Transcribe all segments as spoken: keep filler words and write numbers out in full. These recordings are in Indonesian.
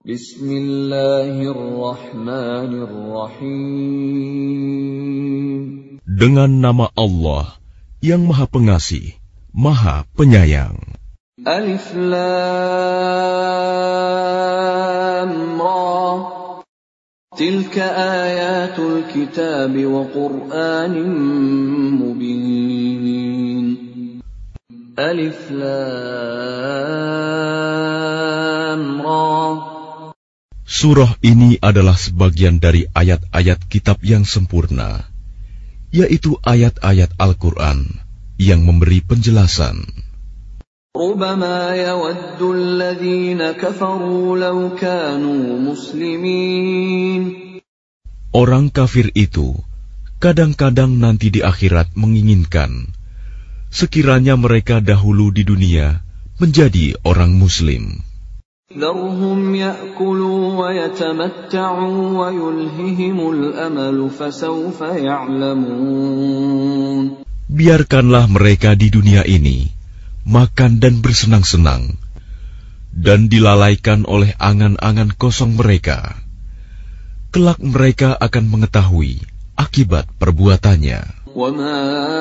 Bismillahirrahmanirrahim. Dengan nama Allah yang Maha Pengasih, Maha Penyayang. Alif Lam Ra. Tilka ayatul kitab wa Qur'anin mubin. Alif Lam Ra. Surah ini adalah sebagian dari ayat-ayat kitab yang sempurna, yaitu ayat-ayat Al-Quran yang memberi penjelasan. ربما يود الذين كفروا لو كانوا مسلمين. Orang kafir itu kadang-kadang nanti di akhirat menginginkan sekiranya mereka dahulu di dunia menjadi orang Muslim. ذرهم يأكلوا ويتمتعوا ويلههم الأمل فسوف يعلمون. Biarkanlah mereka di dunia ini makan dan bersenang-senang, dan dilalaikan oleh angan-angan kosong mereka. Kelak mereka akan mengetahui akibat perbuatannya. وَمَا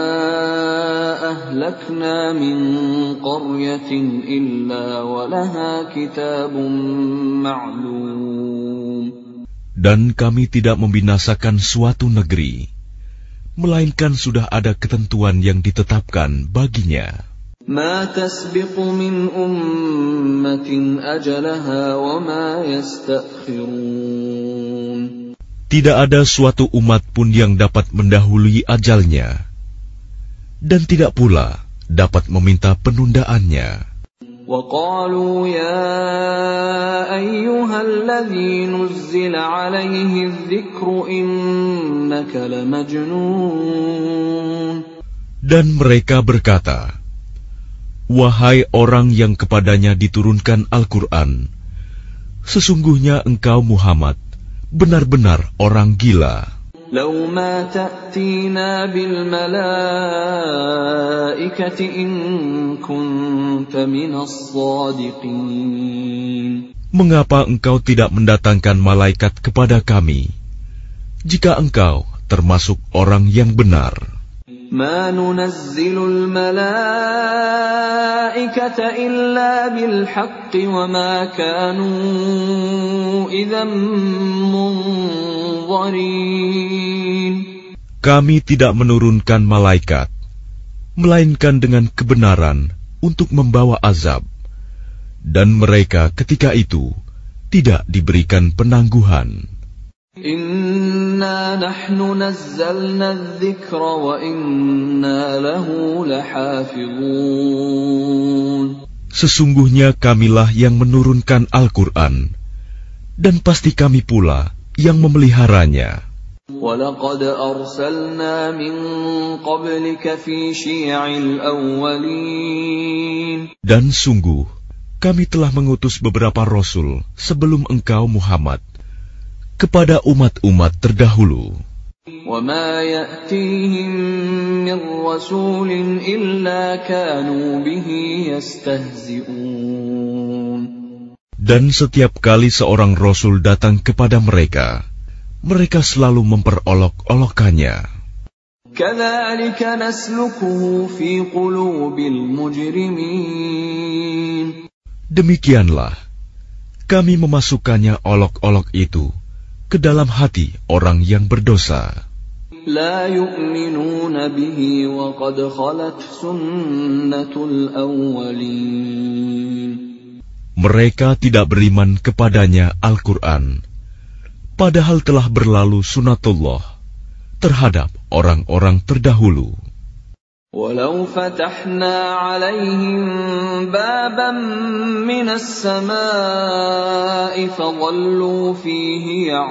أَهْلَكْنَا مِنْ قَرْيَةٍ إِلَّا وَلَهَا كِتَابٌ مَعْلُومٌ. Dan kami tidak membinasakan suatu negeri, melainkan sudah ada ketentuan yang ditetapkan baginya. مَا تَسْبِقُ مِنْ أُمَّةٍ أَجَلَهَا وَمَا يَسْتَأْخِرُونَ. Tidak ada suatu umat pun yang dapat mendahului ajalnya, dan tidak pula dapat meminta penundaannya. وَقَالُوا يَا أَيُّهَا الَّذِي نُزِّلَ عَلَيْهِ الذِّكْرُ إِنَّكَ لَمَجْنُونَ. Dan mereka berkata, wahai orang yang kepadanya diturunkan Al-Quran, sesungguhnya engkau Muhammad benar-benar orang gila. لَوْ مَا تَأْتِينَا بِالْمَلَائِكَةِ إِن كُنتَ مِنَ الصَّادِقِينَ. Mengapa engkau tidak mendatangkan malaikat kepada kami, jika engkau termasuk orang yang benar? مَا نُنَزِّلُ الْمَلَائِكَةَ إِلَّا بِالْحَقِّ وَمَا كَانُوا إِذًا مُنظَرِينَ. Kami tidak menurunkan malaikat, melainkan dengan kebenaran untuk membawa azab, dan mereka ketika itu tidak diberikan penangguhan. Inna nahnu nazzalna adh-dhikra wa inna lahu lahafizun. Sesungguhnya kamilah yang menurunkan Al-Quran, dan pasti kami pula yang memeliharanya. وَلَقَدْ أَرْسَلْنَا مِنْ قَبْلِكَ فِي شِيَعِ الْأَوَّلِينَ. Dan sungguh, kami telah mengutus beberapa rasul sebelum engkau Muhammad kepada umat-umat terdahulu. وَمَا يَأْتِيهِمْ مِنْ رَسُولٍ إِلَّا كَانُوا بِهِ يَسْتَهْزِئُونَ. Dan setiap kali seorang rasul datang kepada mereka, mereka selalu memperolok-olokkannya. كَذَلِكَ نَسْلُكُهُ فِي قُلُوبِ الْمُجْرِمِينَ. Demikianlah kami memasukkannya olok-olok itu ke dalam hati orang yang berdosa. لا يؤمنون به وقد خلت سنة الأولين. Mereka tidak beriman kepadanya Al-Quran, padahal telah berlalu sunatullah terhadap orang-orang terdahulu. ولو فتحنا عليهم بابا من السماء فظلوا فيه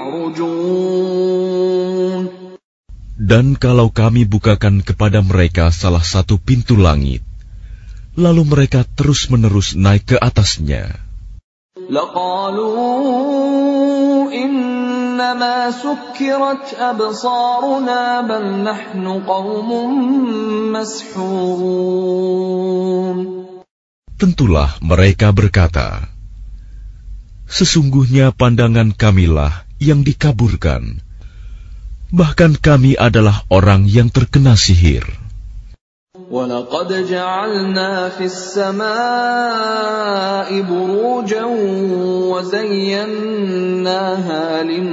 يعرجون. Dan kalau kami bukakan kepada mereka salah satu pintu langit, lalu mereka terus-menerus naik ke atasnya, لقالوا إنما سكرت أبصارنا بل نحن قوم مسحورون. Tentulah mereka berkata, Sesungguhnya pandangan kamilah yang dikaburkan. Bahkan kami adalah orang yang terkena sihir. وَلَقَدْ جَعَلْنَا فِي السَّمَاءِ بُرُوجًا وَزَيَّنَّاهَا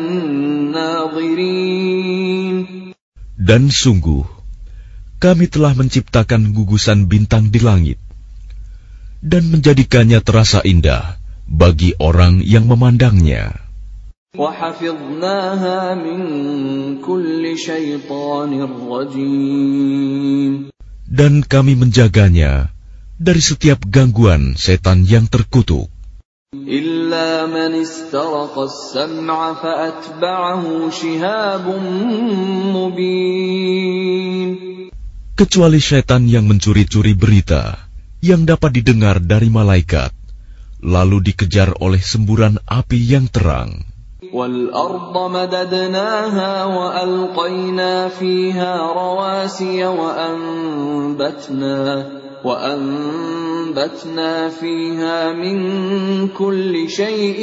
لِلنَّاظِرِينَ. Dan sungguh, kami telah menciptakan gugusan bintang di langit dan menjadikannya terasa indah bagi orang yang memandangnya. وَحَفِظْنَاهَا مِنْ كُلِّ شَيْطَانٍ رَجِيمٍ. Dan kami menjaganya dari setiap gangguan setan yang terkutuk. إِلَّا مَنِ اسْتَرَقَ السَّمْعَ فَأَتْبَعَهُ شِهَابٌ مُبِينٌ. Kecuali setan yang mencuri-curi berita yang dapat didengar dari malaikat, lalu dikejar oleh semburan api yang terang. وَالْأَرْضَ مَدَدْنَاهَا وَأَلْقَيْنَا فِيهَا رَوَاسِيَ وَأَنبَتْنَا وَأَنبَتْنَا فِيهَا مِنْ كُلِّ شَيْءٍ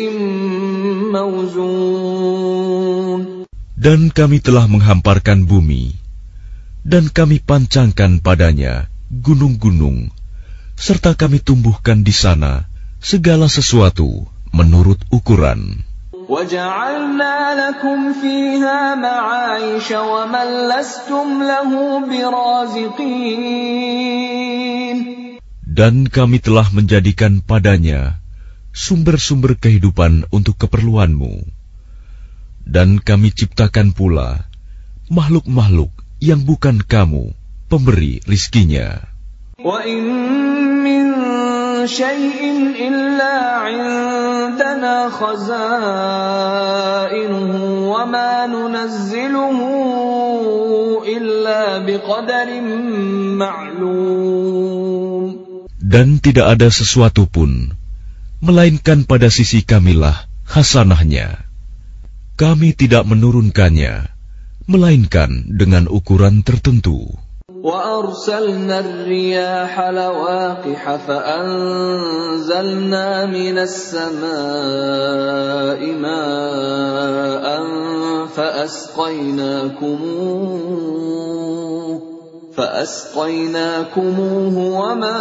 مَوْزُونٍ. Dan kami telah menghamparkan bumi, dan kami pancangkan padanya gunung-gunung, serta kami tumbuhkan di sana segala sesuatu menurut ukuran. وَجَعَلْنَا لَكُمْ فِيهَا مَعَايِشَ وَمَنْ لَسْتُمْ لَهُ بِرَازِقِينَ. Dan kami telah menjadikan padanya sumber-sumber kehidupan untuk keperluanmu. Dan kami ciptakan pula makhluk-makhluk yang bukan kamu pemberi rizkinya. وَإِن مِّن شَيْءٍ إِلَّا عِندَنَا خَزَائِنُهُ وَمَا نُنَزِّلُهُ إِلَّا بِقَدَرٍ مَّعْلُومٍ. Dan tidak ada sesuatu pun, melainkan pada sisi kamilah hasanahnya. Kami tidak menurunkannya, melainkan dengan ukuran tertentu. وَأَرْسَلْنَا الرِّيَاحَ لَوَاقِحَ فَأَنزَلْنَا مِنَ السَّمَاءِ مَاءً فَأَسْقَيْنَاكُمُوهُ فَأَسْقَيْنَاكُمُوهُ وَمَا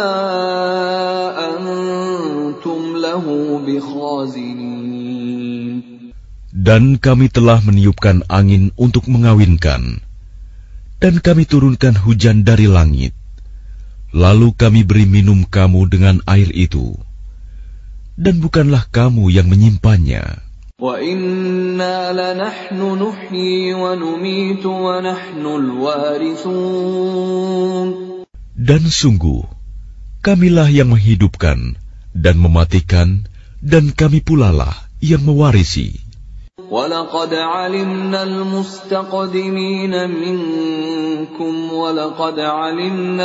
أَنْتُمْ لَهُ بِخَازِنِينَ. Dan kami telah meniupkan angin untuk mengawinkan, dan kami turunkan hujan dari langit, lalu kami beri minum kamu dengan air itu, dan bukanlah kamu yang menyimpannya. وَإِنَّا لَنَحْنُ نُحْيِي وَنُمِيتُ وَنَحْنُ الْوَارِثُونَ. Dan sungguh, kamilah yang menghidupkan dan mematikan, dan kami pulalah yang mewarisi. وَلَقَدْ عَلِمْنَا الْمُسْتَقْدِمِينَ مِنكُمْ وَلَقَدْ عَلِمْنَا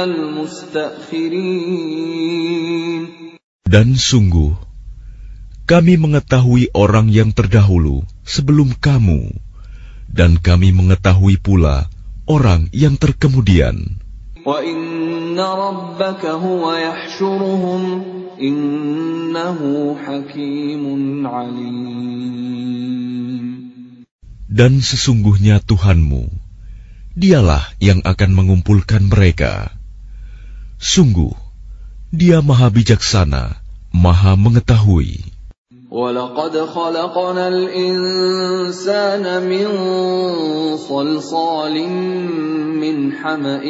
الْمُسْتَأْخِرِينَ. Dan sungguh, kami mengetahui orang yang terdahulu sebelum kamu, dan kami mengetahui pula orang yang terkemudian. وَإِنَّ رَبَّكَ هُوَ يَحْشُرُهُمْ إِنَّهُ حَكِيمٌ عَلِيمٌ. Dan sesungguhnya Tuhanmu, Dialah yang akan mengumpulkan mereka. Sungguh, Dia Maha Bijaksana, Maha Mengetahui. وَلَقَدْ خَلَقْنَا الْإِنسَانَ مِنْ صَلْصَالٍ مِنْ حَمَإٍ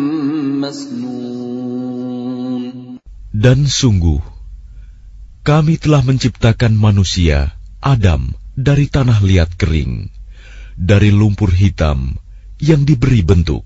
مَسْنُونٍ. Dan sungguh, kami telah menciptakan manusia, Adam, dari tanah liat kering, dari lumpur hitam yang diberi bentuk.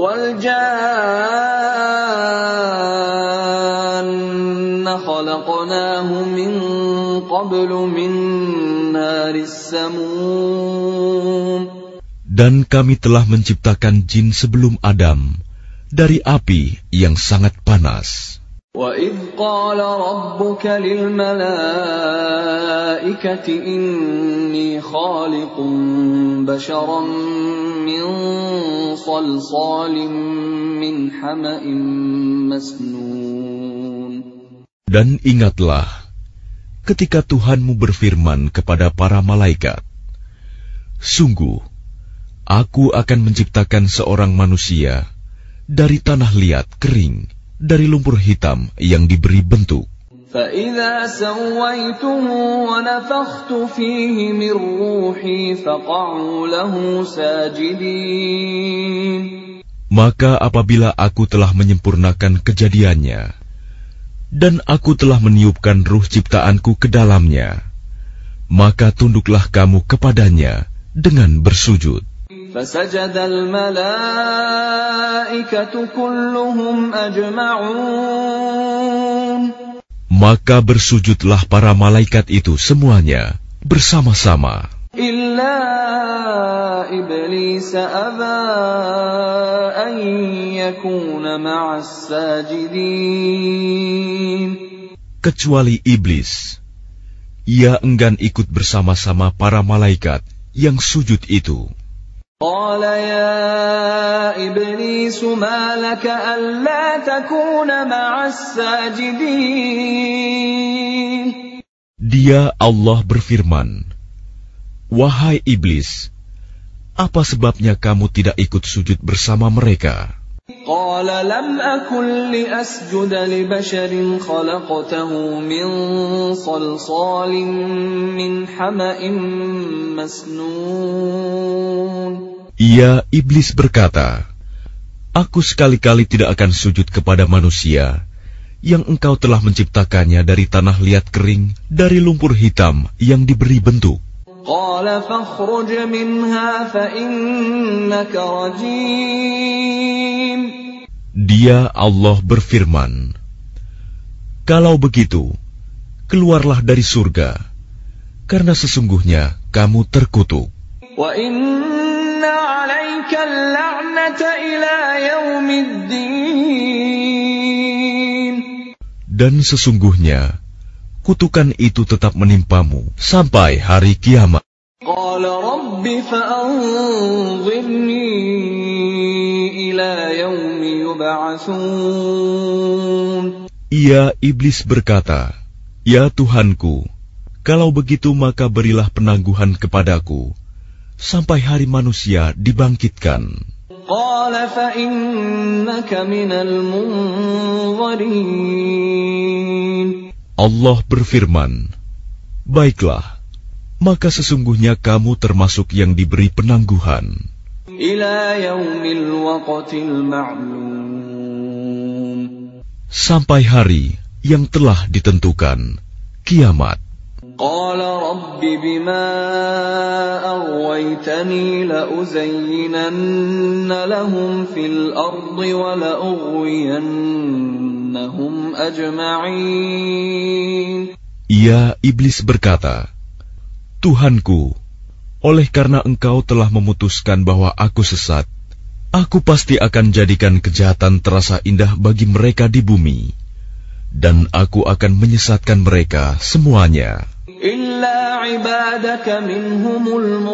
وَالْجَانَّ خَلَقْنَاهُ مِنْ قَبْلُ مِنْ نَارِ السَّمُومِ. Dan kami telah menciptakan jin sebelum Adam dari api yang sangat panas. وَإِذْ قَالَ رَبُّكَ لِلْمَلَائِكَةِ إِنِّي خَالِقٌ بَشَرًا مِّن صَلْصَالٍ مِّنْ حَمَإٍ مَسْنُونٍ. Dan ingatlah, ketika Tuhanmu berfirman kepada para malaikat, "Sungguh, aku akan menciptakan seorang manusia dari tanah liat kering, dari lumpur hitam yang diberi bentuk. فَإِذَا سَوَّيْتُهُ وَنَفَخْتُ فِيهِ مِنْ رُوحِي فَقَعُوا لَهُ سَاجِدِينَ." Maka apabila aku telah menyempurnakan kejadiannya, dan aku telah meniupkan ruh ciptaanku ke dalamnya, maka tunduklah kamu kepadanya dengan bersujud. فَسَجَدَ الْمَلَائِكَةُ كُلُّهُمْ أَجْمَعُونَ. Maka bersujudlah para malaikat itu semuanya bersama-sama. إِلَّا إِبْلِيسَ أَبَى أَن يَكُونَ مَعَ السَّاجِدِينَ. Kecuali iblis, ia enggan ikut bersama-sama para malaikat yang sujud itu. قال يا إبليس ما لك ألا تكون مع الساجدين. Dia Allah berfirman, "Wahai iblis, apa sebabnya kamu tidak ikut sujud bersama mereka?" قال لم أكن لأسجد لبشر خلقته من صلصال من حمأ مسنون. Ia iblis berkata, "Aku sekali-kali tidak akan sujud kepada manusia yang engkau telah menciptakannya dari tanah liat kering, dari lumpur hitam yang diberi bentuk." قال فاخرج منها فإنك رجيم. Dia Allah berfirman, "Kalau begitu, keluarlah dari surga, karena sesungguhnya kamu terkutuk. وإن عليك اللعنة إلى يوم الدين. Dan sesungguhnya kutukan itu tetap menimpamu sampai hari kiamat." قال رب فأنظرني إلى يوم يبعثون. Ia iblis berkata, "Ya Tuhanku, kalau begitu maka berilah penangguhan kepadaku sampai hari manusia dibangkitkan." قال فإنك من المنظرين. Allah berfirman, "Baiklah, maka sesungguhnya kamu termasuk yang diberi penangguhan إلى يوم الوقت المعلوم. sampai hari yang telah ditentukan, kiamat." قال رب بما أغويتني لأزينن لهم في الأرض ولأغوينهم أجمعين. Ia iblis berkata, "Tuhanku, oleh karena engkau telah memutuskan bahwa aku sesat, aku pasti akan jadikan kejahatan terasa indah bagi mereka di bumi, dan aku akan menyesatkan mereka semuanya. إلا عبادك منهم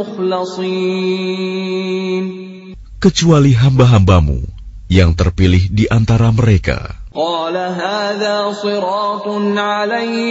المخلصين. Kecuali hamba-hambamu yang terpilih di antara mereka." قال هذا صراط علي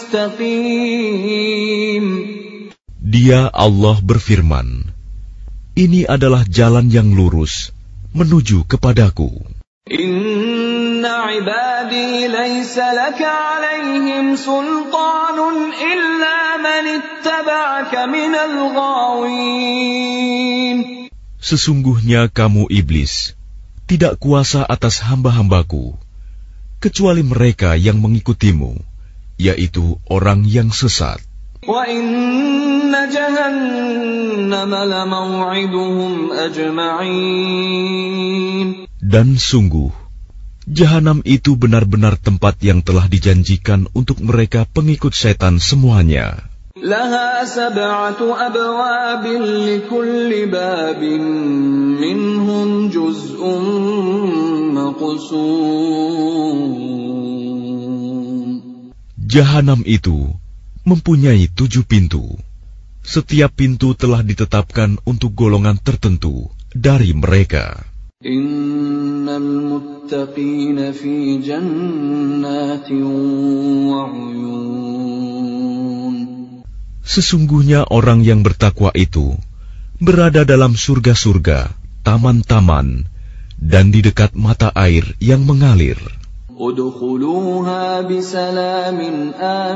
مستقيم. Dia Allah berfirman, "Ini adalah jalan yang lurus menuju kepadaku. إن عبادي ليس لك عليهم سلطان إلا من اتبعك من الغاوين." Sesungguhnya kamu iblis tidak kuasa atas hamba-hambaku, kecuali mereka yang mengikutimu, yaitu orang yang sesat. وَإِنَّ جَهَنَّمَ لَمَوْعِدُهُمْ أَجْمَعِينَ. Dan sungguh, Jahanam itu benar-benar tempat yang telah dijanjikan untuk mereka pengikut setan semuanya. لَهَا سَبْعَةُ أَبْوَابٍ لِكُلِّ بَابٍ مِّنْهُمْ جُزْءٌ مَّقْسُومٌ. Jahanam itu mempunyai tujuh pintu. Setiap pintu telah ditetapkan untuk golongan tertentu dari mereka. Innal muttaqina fi jannatin wa 'uyun. Sesungguhnya orang yang bertakwa itu berada dalam surga-surga, taman-taman, dan di dekat mata air yang mengalir. Udkhuluha bisalamin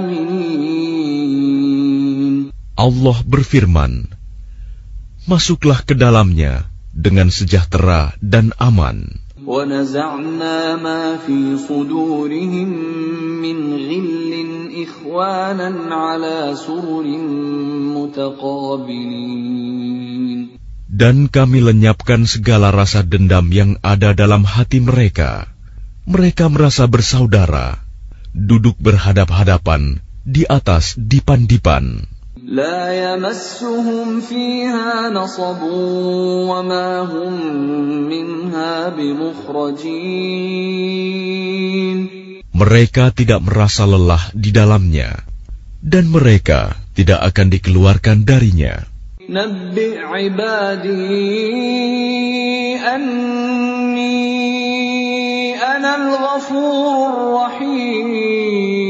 amin. Allah berfirman, masuklah ke dalamnya dengan sejahtera dan aman. وَنَزَعْنَا مَا فِي صُدُورِهِم مِّنْ غِلٍّ إِخْوَانًا عَلَى سُرُرٍ مُتَقَابِلِينَ. Dan kami lenyapkan segala rasa dendam yang ada dalam hati mereka. Mereka merasa bersaudara, duduk berhadap-hadapan di atas dipan-dipan. لا يمسهم فيها نصب وما هم منها بمخرجين. Mereka tidak merasa lelah di dalamnya, dan mereka tidak akan dikeluarkan darinya. نبئ عبادي أني أنا الغفور الرحيم.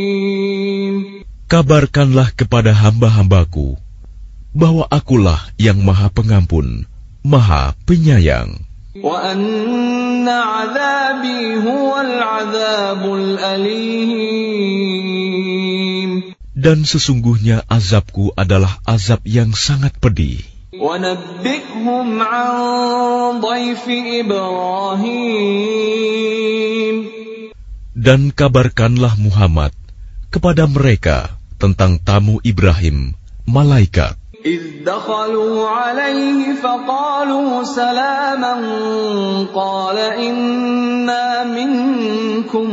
Kabarkanlah kepada hamba-hambaku bahwa akulah yang maha pengampun, maha penyayang. وَأَنَّ عَذَابِي هُوَ الْعَذَابُ الْأَلِيمُ. Dan sesungguhnya azabku adalah azab yang sangat pedih. وَنَبِّئْهُمْ عَنْ ضَيْفِ إِبْرَاهِيمَ. Dan kabarkanlah Muhammad kepada mereka tentang tamu Ibrahim, malaikat. إِذْ دَخَلُوا عَلَيْهِ فَقَالُوا سَلَامًا قَالَ إِنَّا مِنكُمْ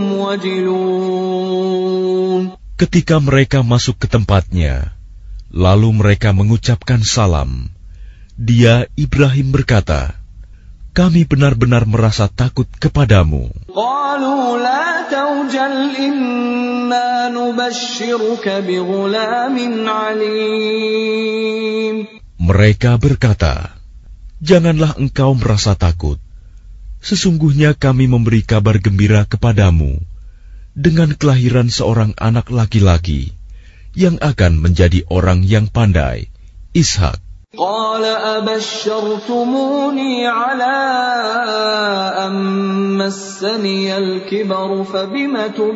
وَجِلُونَ. Ketika mereka masuk ke tempatnya, lalu mereka mengucapkan salam. Dia, Ibrahim, berkata, kami benar-benar merasa takut kepadamu. قَالُوا لَا تَوْجَلْ إِنَّا نُبَشِّرُكَ بِغُلَامٍ عَلِيمٍ. Mereka berkata, janganlah engkau merasa takut. Sesungguhnya kami memberi kabar gembira kepadamu dengan kelahiran seorang anak laki-laki yang akan menjadi orang yang pandai, Ishak. قال أبشرتموني على أن مسني الكبر فبم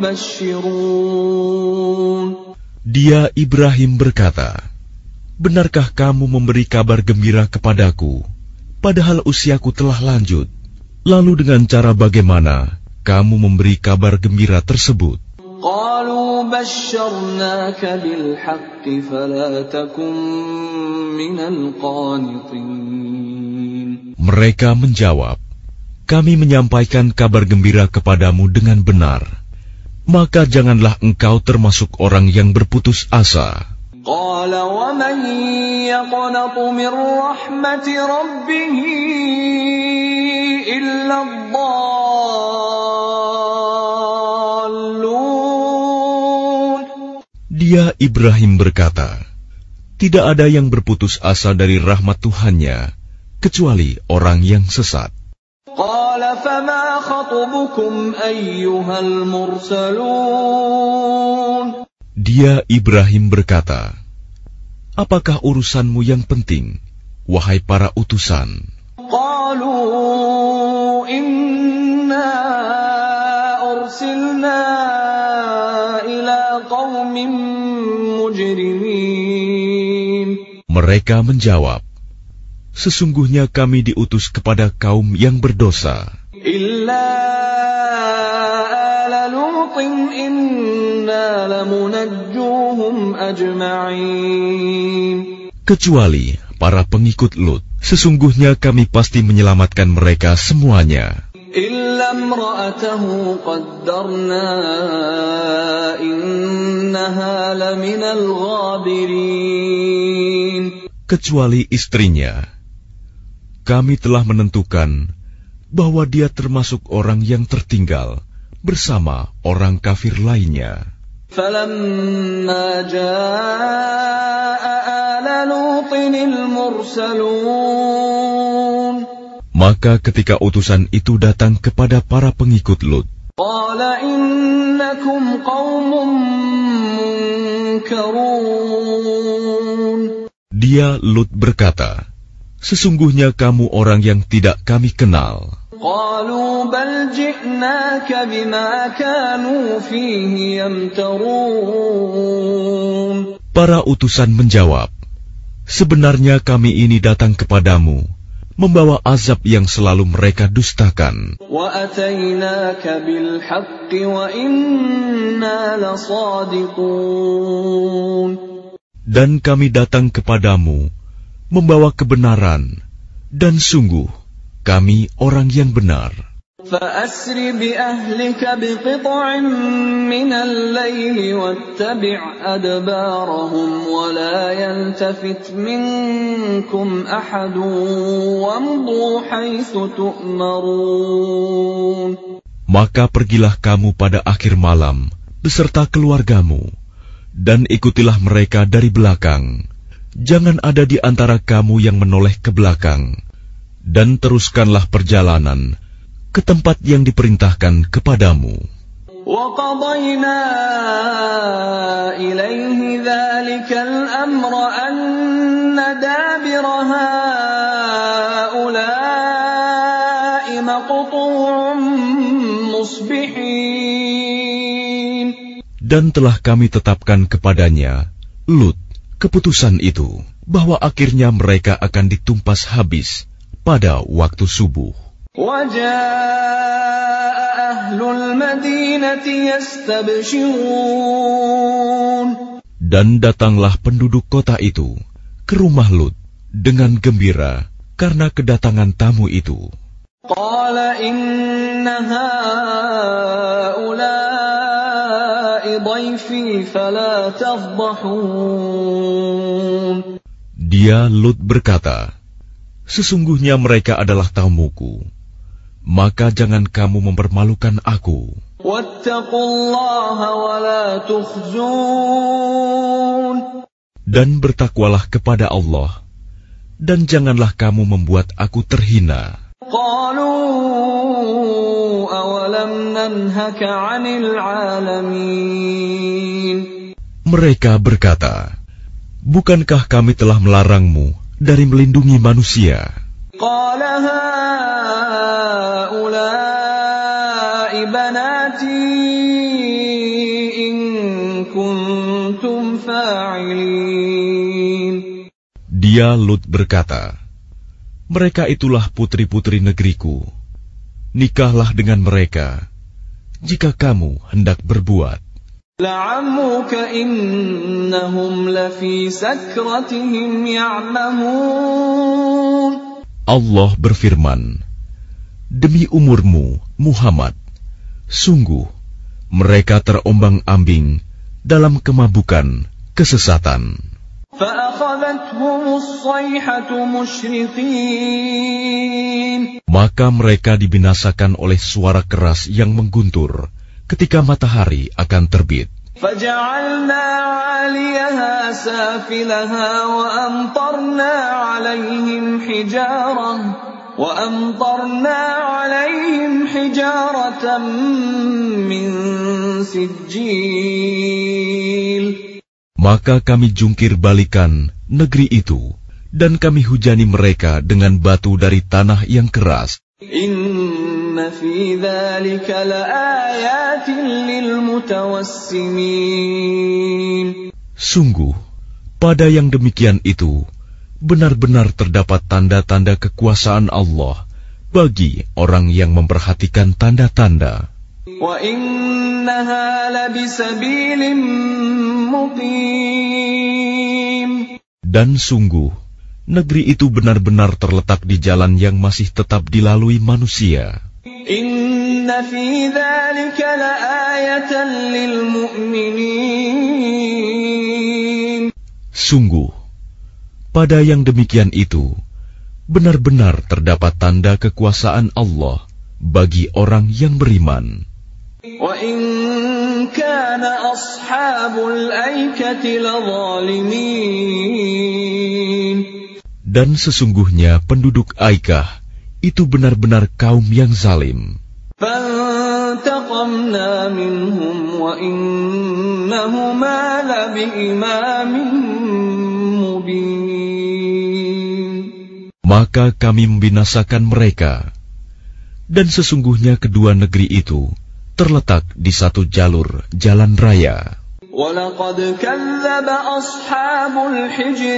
تبشرون. Dia Ibrahim berkata, benarkah kamu memberi kabar gembira kepadaku, padahal usiaku telah lanjut? Lalu dengan cara bagaimana kamu memberi kabar gembira tersebut? قالوا بشرناك بالحق فلا تكن من القانطين. Mereka menjawab, kami menyampaikan kabar gembira kepadamu dengan benar, maka janganlah engkau termasuk orang yang berputus asa. قال ومن يقنط من رحمة ربه إلا الضالون. Dia Ibrahim berkata, tidak ada yang berputus asa dari rahmat Tuhannya kecuali orang yang sesat. قال فما خطبكم أيها المرسلون. Dia Ibrahim berkata, apakah urusanmu yang penting, wahai para utusan? قالوا إنا أرسلنا إلى قوم مجرمين. Mereka menjawab, sesungguhnya kami diutus kepada kaum yang berdosa. إلا آل لوط إنا لمنجوهم أجمعين. Kecuali para pengikut Lut, sesungguhnya kami pasti menyelamatkan mereka semuanya. إلا امرأته قدرنا إنها لمن الغابرين. Kecuali istrinya, kami telah menentukan bahwa dia termasuk orang yang tertinggal bersama orang kafir lainnya. فلما جاء آل لوط المرسلون. Maka ketika utusan itu datang kepada para pengikut Lut, قال إنكم قوم منكرون. Dia Lut berkata, sesungguhnya kamu orang yang tidak kami kenal. قالوا بل جئناك بما كانوا فيه يمترون. Para utusan menjawab, sebenarnya kami ini datang kepadamu membawa azab yang selalu mereka dustakan. وَأَتَيْنَاكَ بِالْحَقِّ وَإِنَّا لَصَادِقُونَ. Dan kami datang kepadamu membawa kebenaran, dan sungguh kami orang yang benar. فَأَسْرِ بِأَهْلِكَ بِقِطْعٍ مِّنَ اللَّيْلِ وَاتَّبِعْ أَدْبَارَهُمْ وَلَا يَلْتَفِتْ مِنكُمْ أَحَدٌ وَامْضُوا حَيْثُ تُؤْمَرُونَ. Maka pergilah kamu pada akhir malam beserta keluargamu, dan ikutilah mereka dari belakang. Jangan ada di antara kamu yang menoleh ke belakang, dan teruskanlah perjalanan ke tempat yang diperintahkan kepadamu. وَقَضَيْنَا إِلَيْهِ ذَلِكَ الْأَمْرَ أَنَّ دَابِرَ هَٰؤُلَاءِ مَقْطُوعٌ مُصْبِحِينَ. Dan telah kami tetapkan kepadanya, Lut, keputusan itu, bahwa akhirnya mereka akan ditumpas habis pada waktu subuh. وَجَاءَ أَهْلُ الْمَدِينَةِ يَسْتَبْشِرُونَ. Dan datanglah penduduk kota itu ke rumah Lut dengan gembira karena kedatangan tamu itu. قَالَ إِنَّ هَٰؤُلَاءِ ضَيْفِي فَلَا تَفْضَحُونِ. Dia Lut berkata, sesungguhnya mereka adalah tamuku, maka jangan kamu mempermalukan aku. وَاتَّقُوا اللَّهَ وَلَا تُخْزُونِ. Dan bertakwalah kepada Allah, dan janganlah kamu membuat aku terhina. قَالُوا أَوَلَمْ نَنْهَكَ عَنِ الْعَالَمِينَ. Mereka berkata, bukankah kami telah melarangmu dari melindungi manusia? قَالَ هَٰؤُلَاءِ بَنَاتِي إِن كُنتُمْ فَاعِلِينَ. Dia Lut berkata, mereka itulah putri-putri negeriku. Nikahlah dengan mereka jika kamu hendak berbuat. لَعَمْرُكَ إِنَّهُمْ لَفِي سَكْرَتِهِمْ يَعْمَهُونَ. Allah berfirman, demi umurmu, Muhammad, sungguh mereka terombang-ambing dalam kemabukan kesesatan. فَأَخَذَتْهُمُ الصَّيْحَةُ مُشْرِقِينَ. Maka mereka dibinasakan oleh suara keras yang mengguntur ketika matahari akan terbit. فَجَعَلْنَا عَالِيَهَا سَافِلَهَا وَأَمْطَرْنَا عَلَيْهِمْ حِجَارَةً وَأَمْطَرْنَا عَلَيْهِمْ حِجَارَةً مِّن سِجِّيلٍ. Maka kami jungkir balikan negeri itu, dan kami hujani mereka dengan batu dari tanah yang keras. Inna fi dzalika laayatin lilmutawassimin. Sungguh, pada yang demikian itu, benar-benar terdapat tanda-tanda kekuasaan Allah bagi orang yang memperhatikan tanda-tanda. Wa innaha labisabilim muqim. Dan sungguh, negeri itu benar-benar terletak di jalan yang masih tetap dilalui manusia. Inna fi dzalika laayatan lil mu'minin. Sungguh, pada yang demikian itu, benar-benar terdapat tanda kekuasaan Allah bagi orang yang beriman. Wa in kana ashabul aikati ladzalimin. Dan sesungguhnya penduduk Aikah itu benar-benar kaum yang zalim. فَانْتَقَمْنَا مِنْهُمْ وَإِنَّهُمَا لَبِإِمَامٍ مُبِينٍ. maka kami membinasakan mereka. Dan sesungguhnya kedua negeri itu terletak di satu jalur jalan raya. وَلَقَدْ كَذَّبَ أَصْحَابُ الْحِجْرِ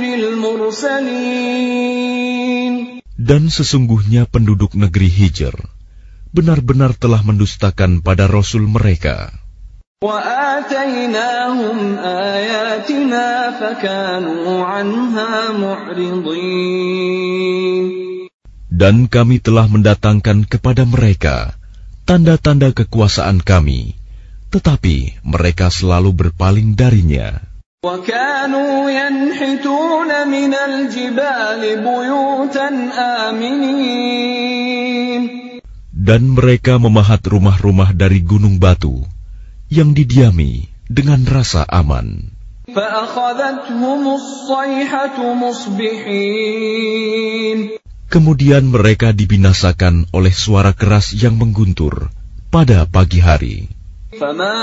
الْمُرْسَلِينَ. Dan sesungguhnya penduduk negeri Hijr benar-benar telah mendustakan pada Rasul mereka. وَآتَيْنَاهُمْ آيَاتِنَا فَكَانُوا عَنْهَا مُعْرِضِينَ. Dan kami telah mendatangkan kepada mereka tanda-tanda kekuasaan kami, tetapi mereka selalu berpaling darinya. وَكَانُوا يَنْحِتُونَ مِنَ الْجِبَالِ بُيُوتًا آمِنِينَ. Dan mereka memahat rumah-rumah dari gunung batu yang didiami dengan rasa aman. فَأَخَذَتْهُمُ الصَّيْحَةُ مُصْبِحِينَ. Kemudian mereka dibinasakan oleh suara keras yang mengguntur pada pagi hari. فَمَا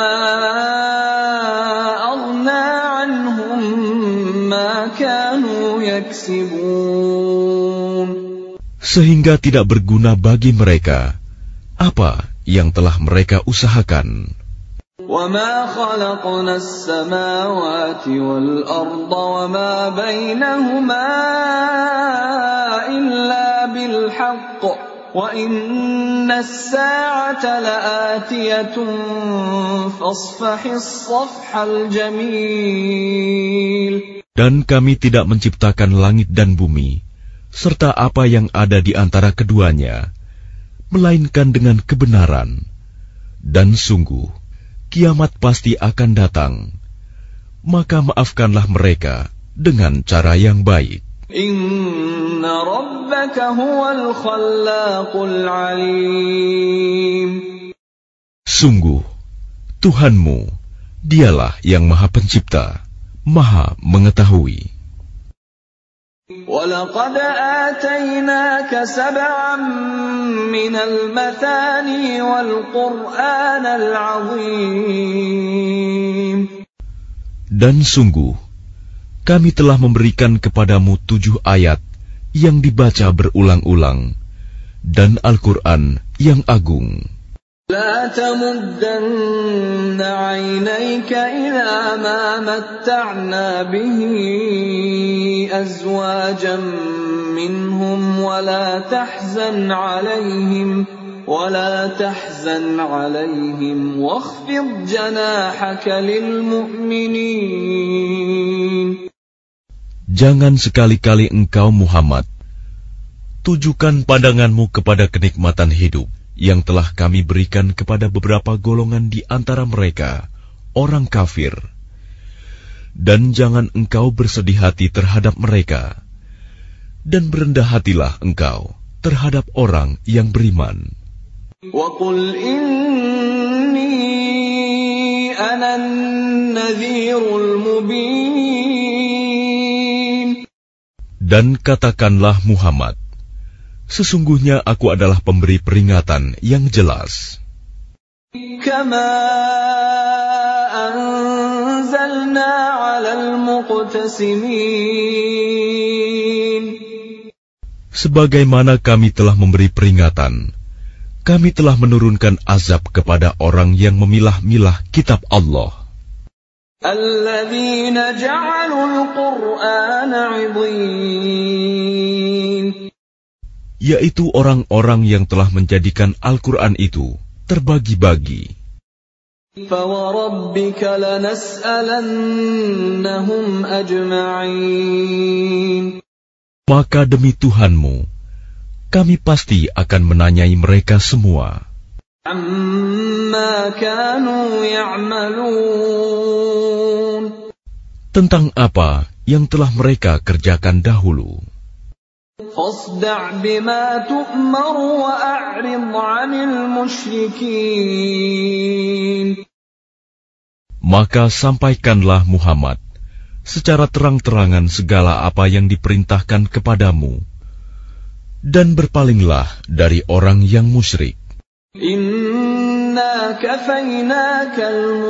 أَغْنَى عَنْهُمْ مَا كَانُوا يَكْسِبُونَ. Sehingga tidak berguna bagi mereka apa yang telah mereka usahakan. وَمَا خَلَقْنَا السَّمَاوَاتِ وَالْأَرْضَ وَمَا بَيْنَهُمَا إِلَّا بِالْحَقِّ وَإِنَّ السَّاعَةَ لَآتِيَةٌ فَاصْفَحِ الصَّفْحَ الْجَمِيلَ. Dan kami tidak menciptakan langit dan bumi serta apa yang ada di antara keduanya, melainkan dengan kebenaran. Dan sungguh kiamat pasti akan datang, maka maafkanlah mereka dengan cara yang baik. Inna rabbaka huwal khallaqul alim. Sungguh, Tuhanmu, dialah yang Maha Pencipta, Maha Mengetahui. وَلَقَدْ آتَيْنَاكَ سَبْعًا مِنَ الْمَثَانِي وَالْقُرْآنَ الْعَظِيمَ. Dan sungguh, kami telah memberikan kepadamu tujuh ayat yang dibaca berulang-ulang, dan Al-Quran yang agung. لا تمدن عينيك إلى ما متعنا به أزواجا منهم ولا تحزن عليهم ولا تحزن عليهم واخفض جناحك للمؤمنين. Jangan sekali-kali engkau Muhammad tujukan pandanganmu kepada kenikmatan hidup yang telah kami berikan kepada beberapa golongan di antara mereka, orang kafir. Dan jangan engkau bersedih hati terhadap mereka, dan berendah hatilah engkau terhadap orang yang beriman. وَقُلْ إِنِّي أَنَا النَّذِيرُ الْمُبِينُ. Dan katakanlah Muhammad, sesungguhnya aku adalah pemberi peringatan yang jelas. Kama anzalna 'alal muqtasimin. Sebagaimana kami telah memberi peringatan, kami telah menurunkan azab kepada orang yang memilah-milah kitab Allah. Alladzina ja'alul Qur'ana 'idhin. Yaitu orang-orang yang telah menjadikan Al-Quran itu terbagi-bagi. فَوَرَبِّكَ لَنَسْأَلَنَّهُمْ أَجْمَعِينَ. Maka demi Tuhanmu, kami pasti akan menanyai mereka semua. عَمَّا كَانُوا يَعْمَلُونَ. Tentang apa yang telah mereka kerjakan dahulu. فاصدع بما تؤمر وأعرض عن المشركين. Maka sampaikanlah Muhammad secara terang-terangan segala apa yang diperintahkan kepadamu, dan berpalinglah dari orang yang musyrik. Inna kafaynakal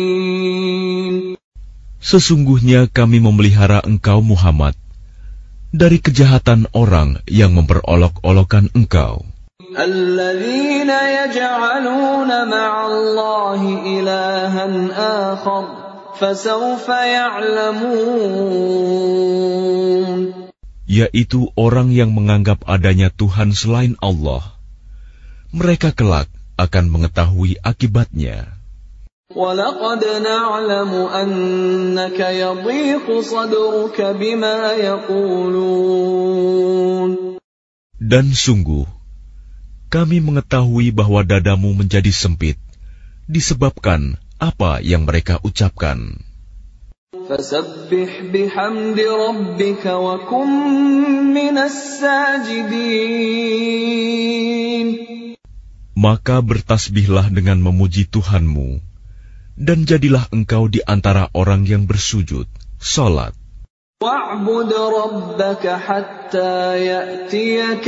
mustahzi'in. Sesungguhnya kami memelihara engkau Muhammad dari kejahatan orang yang memperolok-olokkan engkau. Alladzina yaj'aluna ma'allahi ilahan akhar fasawfa ya'lamun. Yaitu orang yang menganggap adanya Tuhan selain Allah. Mereka kelak akan mengetahui akibatnya. وَلَقَدْ نَعْلَمُ أَنَّكَ يَضِيقُ صَدْرُكَ بِمَا يَقُولُونَ. Dan sungguh, kami mengetahui bahwa dadamu menjadi sempit disebabkan apa yang mereka ucapkan. فَسَبِّحْ بِحَمْدِ رَبِّكَ وَكُن مِّنَ السَّاجِدِينَ. Maka bertasbihlah dengan memuji Tuhanmu, dan jadilah engkau di antara orang yang bersujud, salat. وَاعْبُدْ رَبَّكَ حَتَّى يَأْتِيَكَ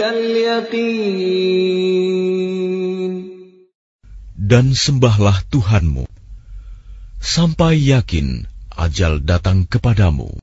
الْيَقِينُ. Dan sembahlah Tuhanmu, sampai yakin ajal datang kepadamu.